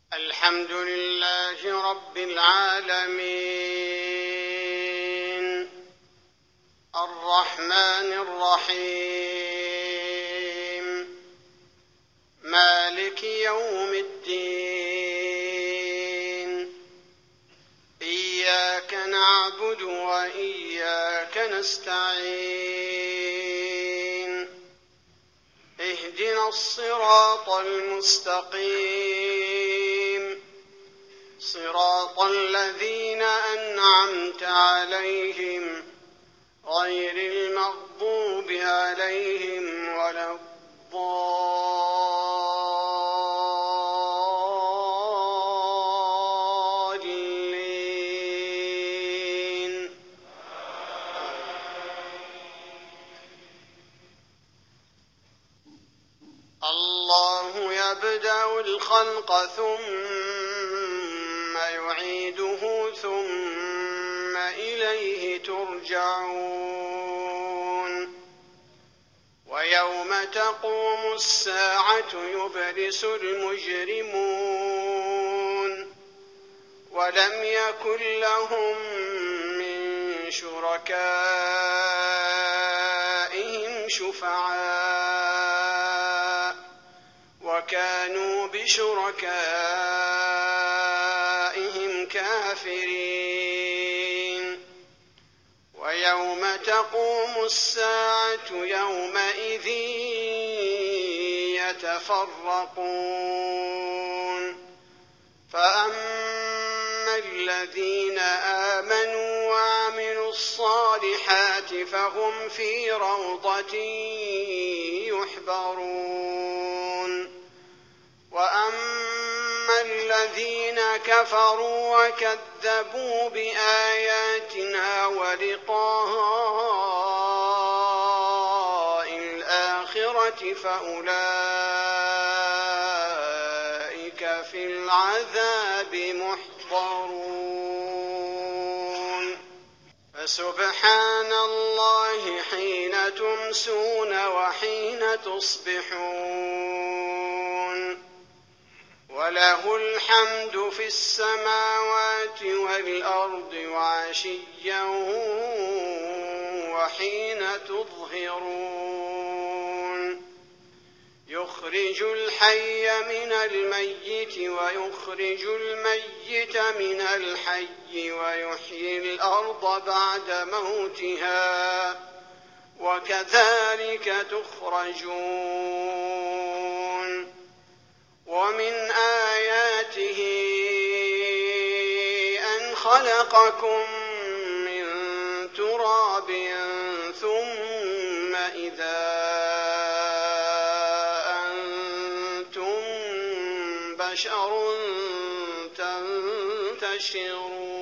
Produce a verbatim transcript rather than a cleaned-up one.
الحمد لله رب العالمين الرحمن الرحيم مالك يوم الدين إياك نعبد وإياك نستعين اهدنا الصراط المستقيم صراط الذين أنعمت عليهم غير المغضوب عليهم ولا الضالين. الله يبدأ الخلق ثم يعيده ثم إليه ترجعون ويوم تقوم الساعة يبلس المجرمون ولم يكن لهم من شركائهم شفعاء وكانوا بشركائهم كافرين ويوم تقوم الساعة يومئذ يتفرقون فأما الذين آمنوا وعملوا الصالحات فهم في روضة يحبرون وأما الذين كفروا وكذبوا بآياتنا ولقاء الآخرة فأولئك في العذاب محضرون فسبحان الله حين تمسون وحين تصبحون وله الحمد في السماوات والأرض وعشيا وحين تظهرون يخرج الحي من الميت ويخرج الميت من الحي ويحيي الأرض بعد موتها وكذلك تخرجون ومن آياته أن خلقكم من تراب ثم إذا أنتم بشر تنتشرون